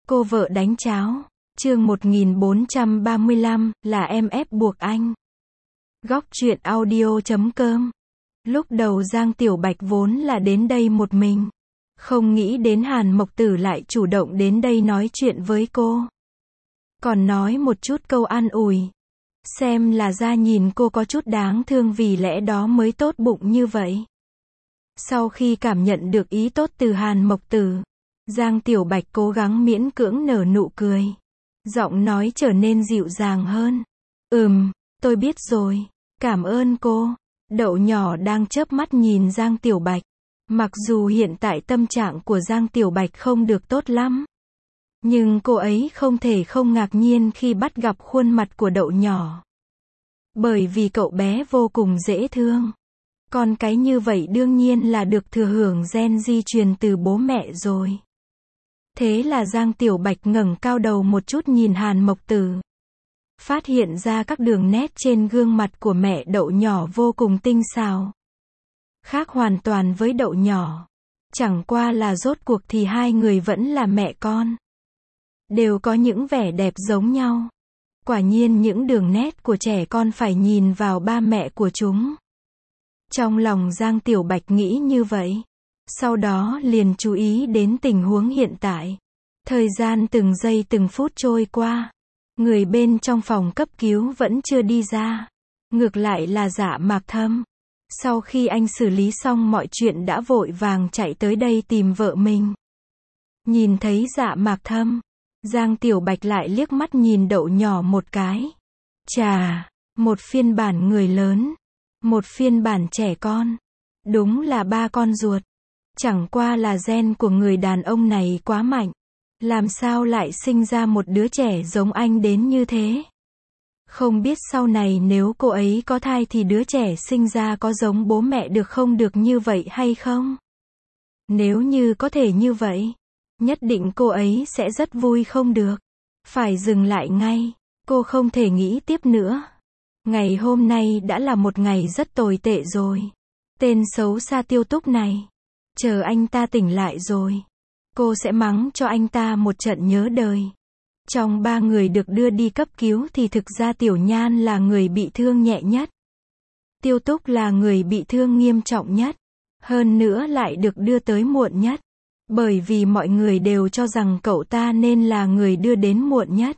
Cô vợ đánh cháo. Chương 1435, là em ép buộc anh. Góc truyện audio.com. Lúc đầu Giang Tiểu Bạch vốn là đến đây một mình. Không nghĩ đến Hàn Mộc Tử lại chủ động đến đây nói chuyện với cô. Còn nói một chút câu an ủi. Xem là ra nhìn cô có chút đáng thương, vì lẽ đó mới tốt bụng như vậy. Sau khi cảm nhận được ý tốt từ Hàn Mộc Tử, Giang Tiểu Bạch cố gắng miễn cưỡng nở nụ cười. Giọng nói trở nên dịu dàng hơn. Tôi biết rồi. Cảm ơn cô. Đậu nhỏ đang chớp mắt nhìn Giang Tiểu Bạch. Mặc dù hiện tại tâm trạng của Giang Tiểu Bạch không được tốt lắm, nhưng cô ấy không thể không ngạc nhiên khi bắt gặp khuôn mặt của đậu nhỏ. Bởi vì cậu bé vô cùng dễ thương. Con cái như vậy đương nhiên là được thừa hưởng gen di truyền từ bố mẹ rồi. Thế là Giang Tiểu Bạch ngẩng cao đầu một chút nhìn Hàn Mộc Tử. Phát hiện ra các đường nét trên gương mặt của mẹ đậu nhỏ vô cùng tinh xảo. Khác hoàn toàn với đậu nhỏ. Chẳng qua là rốt cuộc thì hai người vẫn là mẹ con. Đều có những vẻ đẹp giống nhau. Quả nhiên những đường nét của trẻ con phải nhìn vào ba mẹ của chúng. Trong lòng Giang Tiểu Bạch nghĩ như vậy. Sau đó liền chú ý đến tình huống hiện tại. Thời gian từng giây từng phút trôi qua. Người bên trong phòng cấp cứu vẫn chưa đi ra. Ngược lại là Dạ Mạc Thâm. Sau khi anh xử lý xong mọi chuyện đã vội vàng chạy tới đây tìm vợ mình. Nhìn thấy Dạ Mạc Thâm, Giang Tiểu Bạch lại liếc mắt nhìn đậu nhỏ một cái. Chà, một phiên bản người lớn, một phiên bản trẻ con. Đúng là ba con ruột. Chẳng qua là gen của người đàn ông này quá mạnh. Làm sao lại sinh ra một đứa trẻ giống anh đến như thế? Không biết sau này nếu cô ấy có thai thì đứa trẻ sinh ra có giống bố mẹ được không, được như vậy hay không? Nếu như có thể như vậy, nhất định cô ấy sẽ rất vui không được. Phải dừng lại ngay, cô không thể nghĩ tiếp nữa. Ngày hôm nay đã là một ngày rất tồi tệ rồi. Tên xấu xa Tiêu Túc này. Chờ anh ta tỉnh lại rồi, cô sẽ mắng cho anh ta một trận nhớ đời. Trong ba người được đưa đi cấp cứu thì thực ra Tiểu Nhan là người bị thương nhẹ nhất. Tiêu Túc là người bị thương nghiêm trọng nhất. Hơn nữa lại được đưa tới muộn nhất. Bởi vì mọi người đều cho rằng cậu ta nên là người đưa đến muộn nhất.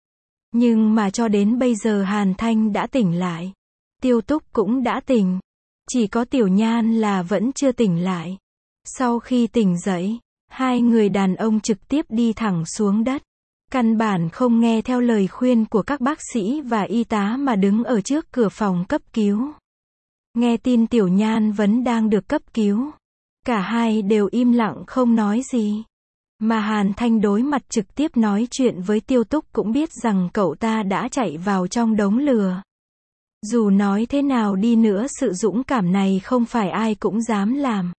Nhưng mà cho đến bây giờ Hàn Thanh đã tỉnh lại. Tiêu Túc cũng đã tỉnh. Chỉ có Tiểu Nhan là vẫn chưa tỉnh lại. Sau khi tỉnh dậy, hai người đàn ông trực tiếp đi thẳng xuống đất. Căn bản không nghe theo lời khuyên của các bác sĩ và y tá mà đứng ở trước cửa phòng cấp cứu. Nghe tin Tiểu Nhan vẫn đang được cấp cứu. Cả hai đều im lặng không nói gì. Mà Hàn Thanh đối mặt trực tiếp nói chuyện với Tiêu Túc cũng biết rằng cậu ta đã chạy vào trong đống lửa. Dù nói thế nào đi nữa sự dũng cảm này không phải ai cũng dám làm.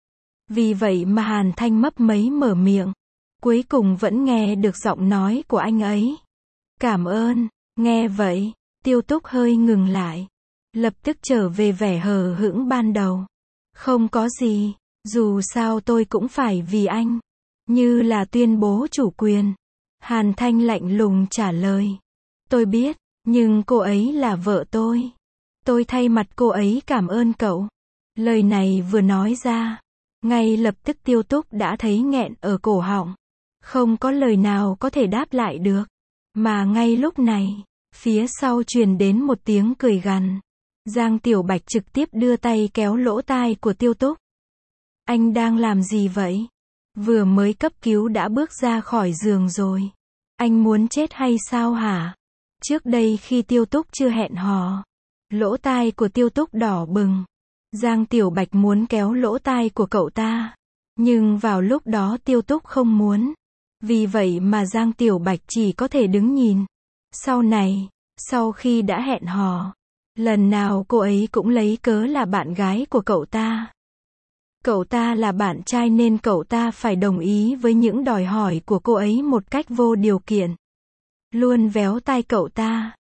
Vì vậy mà Hàn Thanh mấp máy mở miệng. Cuối cùng vẫn nghe được giọng nói của anh ấy. Cảm ơn. Nghe vậy, Tiêu Túc hơi ngừng lại. Lập tức trở về vẻ hờ hững ban đầu. Không có gì, dù sao tôi cũng phải vì anh. Như là tuyên bố chủ quyền. Hàn Thanh lạnh lùng trả lời. Tôi biết, nhưng cô ấy là vợ tôi. Tôi thay mặt cô ấy cảm ơn cậu. Lời này vừa nói ra, ngay lập tức Tiêu Túc đã thấy nghẹn ở cổ họng. Không có lời nào có thể đáp lại được. Mà ngay lúc này, phía sau truyền đến một tiếng cười gằn. Giang Tiểu Bạch trực tiếp đưa tay kéo lỗ tai của Tiêu Túc. Anh đang làm gì vậy? Vừa mới cấp cứu đã bước ra khỏi giường rồi. Anh muốn chết hay sao hả? Trước đây khi Tiêu Túc chưa hẹn hò, lỗ tai của Tiêu Túc đỏ bừng. Giang Tiểu Bạch muốn kéo lỗ tai của cậu ta. Nhưng vào lúc đó Tiêu Túc không muốn. Vì vậy mà Giang Tiểu Bạch chỉ có thể đứng nhìn. Sau này, sau khi đã hẹn hò, lần nào cô ấy cũng lấy cớ là bạn gái của cậu ta. Cậu ta là bạn trai nên cậu ta phải đồng ý với những đòi hỏi của cô ấy một cách vô điều kiện. Luôn véo tai cậu ta.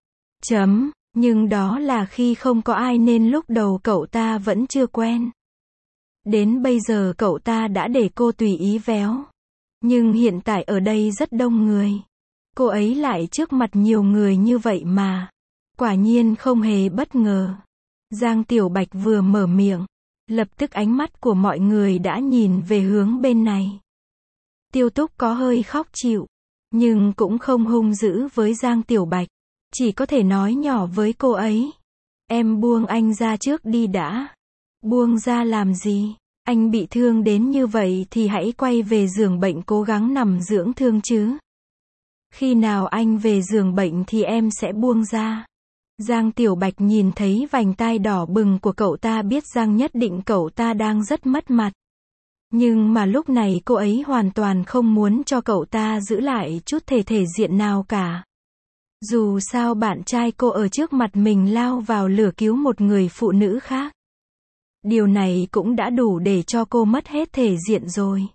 Nhưng đó là khi không có ai nên lúc đầu cậu ta vẫn chưa quen. Đến bây giờ cậu ta đã để cô tùy ý véo. Nhưng hiện tại ở đây rất đông người. Cô ấy lại trước mặt nhiều người như vậy mà. Quả nhiên không hề bất ngờ. Giang Tiểu Bạch vừa mở miệng, lập tức ánh mắt của mọi người đã nhìn về hướng bên này. Tiêu Túc có hơi khóc chịu, nhưng cũng không hung dữ với Giang Tiểu Bạch, chỉ có thể nói nhỏ với cô ấy. Em buông anh ra trước đi đã. Buông ra làm gì? Anh bị thương đến như vậy thì hãy quay về giường bệnh cố gắng nằm dưỡng thương chứ. Khi nào anh về giường bệnh thì em sẽ buông ra. Giang Tiểu Bạch nhìn thấy vành tai đỏ bừng của cậu ta biết rằng nhất định cậu ta đang rất mất mặt. Nhưng mà lúc này cô ấy hoàn toàn không muốn cho cậu ta giữ lại chút thể diện nào cả. Dù sao bạn trai cô ở trước mặt mình lao vào lửa cứu một người phụ nữ khác. Điều này cũng đã đủ để cho cô mất hết thể diện rồi.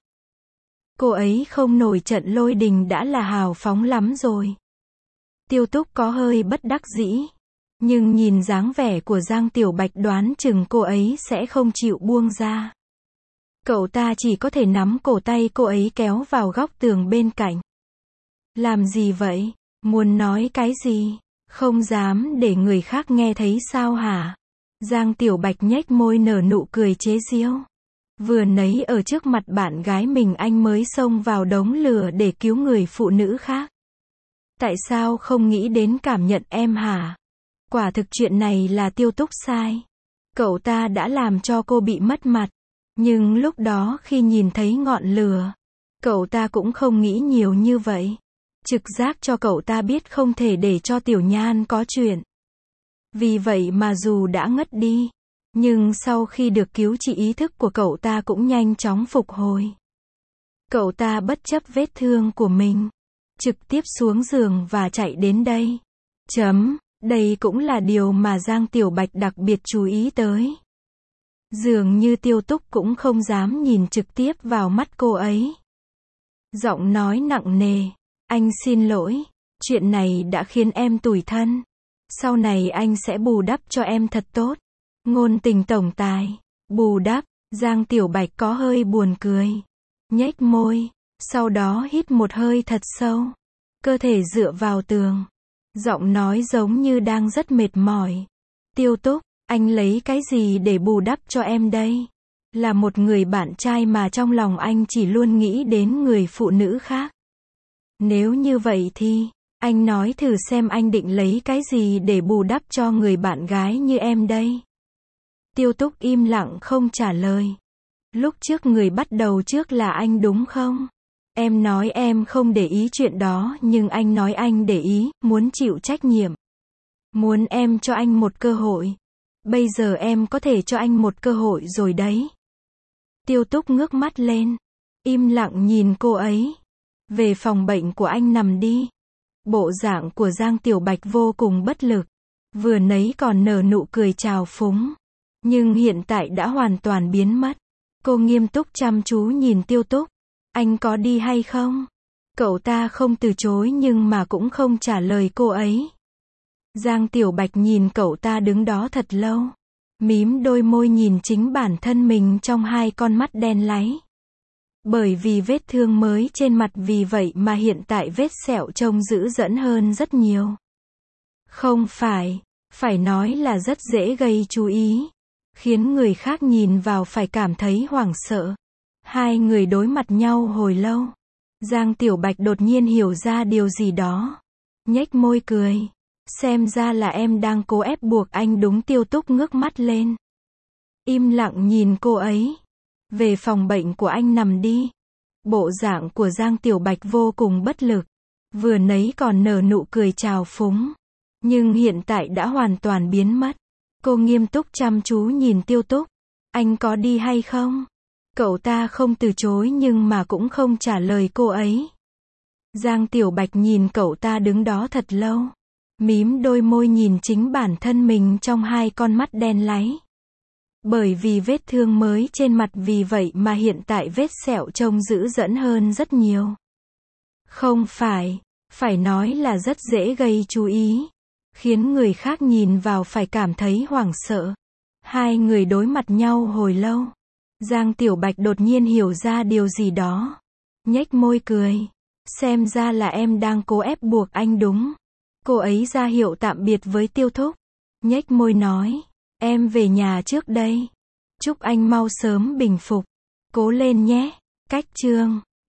Cô ấy không nổi trận lôi đình đã là hào phóng lắm rồi. Tiêu Túc có hơi bất đắc dĩ. Nhưng nhìn dáng vẻ của Giang Tiểu Bạch đoán chừng cô ấy sẽ không chịu buông ra. Cậu ta chỉ có thể nắm cổ tay cô ấy kéo vào góc tường bên cạnh. Làm gì vậy? Muốn nói cái gì? Không dám để người khác nghe thấy sao hả? Giang Tiểu Bạch nhếch môi nở nụ cười chế giễu. Vừa nãy ở trước mặt bạn gái mình anh mới xông vào đống lửa để cứu người phụ nữ khác. Tại sao không nghĩ đến cảm nhận em hả? Quả thực chuyện này là Tiêu Túc sai. Cậu ta đã làm cho cô bị mất mặt. Nhưng lúc đó khi nhìn thấy ngọn lửa, cậu ta cũng không nghĩ nhiều như vậy. Trực giác cho cậu ta biết không thể để cho Tiểu Nhan có chuyện. Vì vậy mà dù đã ngất đi, nhưng sau khi được cứu trị ý thức của cậu ta cũng nhanh chóng phục hồi. Cậu ta bất chấp vết thương của mình, trực tiếp xuống giường và chạy đến đây. Đây cũng là điều mà Giang Tiểu Bạch đặc biệt chú ý tới. Dường như Tiêu Túc cũng không dám nhìn trực tiếp vào mắt cô ấy. Giọng nói nặng nề, anh xin lỗi, chuyện này đã khiến em tủi thân. Sau này anh sẽ bù đắp cho em thật tốt. Ngôn tình tổng tài, bù đắp, Giang Tiểu Bạch có hơi buồn cười. Nhếch môi, sau đó hít một hơi thật sâu. Cơ thể dựa vào tường. Giọng nói giống như đang rất mệt mỏi. Tiêu Túc, anh lấy cái gì để bù đắp cho em đây? Là một người bạn trai mà trong lòng anh chỉ luôn nghĩ đến người phụ nữ khác. Nếu như vậy thì, anh nói thử xem anh định lấy cái gì để bù đắp cho người bạn gái như em đây? Tiêu Túc im lặng không trả lời. Lúc trước người bắt đầu trước là anh đúng không? Em nói em không để ý chuyện đó nhưng anh nói anh để ý, muốn chịu trách nhiệm. Muốn em cho anh một cơ hội. Bây giờ em có thể cho anh một cơ hội rồi đấy. Tiêu Túc ngước mắt lên. Im lặng nhìn cô ấy. Về phòng bệnh của anh nằm đi. Bộ dạng của Giang Tiểu Bạch vô cùng bất lực. Vừa nãy còn nở nụ cười trào phúng. Nhưng hiện tại đã hoàn toàn biến mất. Cô nghiêm túc chăm chú nhìn Tiêu Túc. Anh có đi hay không? Cậu ta không từ chối nhưng mà cũng không trả lời cô ấy. Giang Tiểu Bạch nhìn cậu ta đứng đó thật lâu. Mím đôi môi nhìn chính bản thân mình trong hai con mắt đen láy. Bởi vì vết thương mới trên mặt vì vậy mà hiện tại vết sẹo trông dữ dẫn hơn rất nhiều. Không phải nói là rất dễ gây chú ý. Khiến người khác nhìn vào phải cảm thấy hoảng sợ. Hai người đối mặt nhau hồi lâu. Giang Tiểu Bạch đột nhiên hiểu ra điều gì đó. Nhếch môi cười. Xem ra là em đang cố ép buộc anh đúng. Tiêu Túc ngước mắt lên. Im lặng nhìn cô ấy. Về phòng bệnh của anh nằm đi. Bộ dạng của Giang Tiểu Bạch vô cùng bất lực. Vừa nãy còn nở nụ cười trào phúng. Nhưng hiện tại đã hoàn toàn biến mất. Cô nghiêm túc chăm chú nhìn Tiêu Túc. Anh có đi hay không? Cậu ta không từ chối nhưng mà cũng không trả lời cô ấy. Giang Tiểu Bạch nhìn cậu ta đứng đó thật lâu. Mím đôi môi nhìn chính bản thân mình trong hai con mắt đen láy. Bởi vì vết thương mới trên mặt vì vậy mà hiện tại vết sẹo trông dữ dẫn hơn rất nhiều. Không phải nói là rất dễ gây chú ý. Khiến người khác nhìn vào phải cảm thấy hoảng sợ. Hai người đối mặt nhau hồi lâu. Giang Tiểu Bạch đột nhiên hiểu ra điều gì đó. Nhếch môi cười. Xem ra là em đang cố ép buộc anh đúng. Cô ấy ra hiệu tạm biệt với Tiêu Thúc. Nhếch môi nói. Em về nhà trước đây. Chúc anh mau sớm bình phục. Cố lên nhé. Cách chương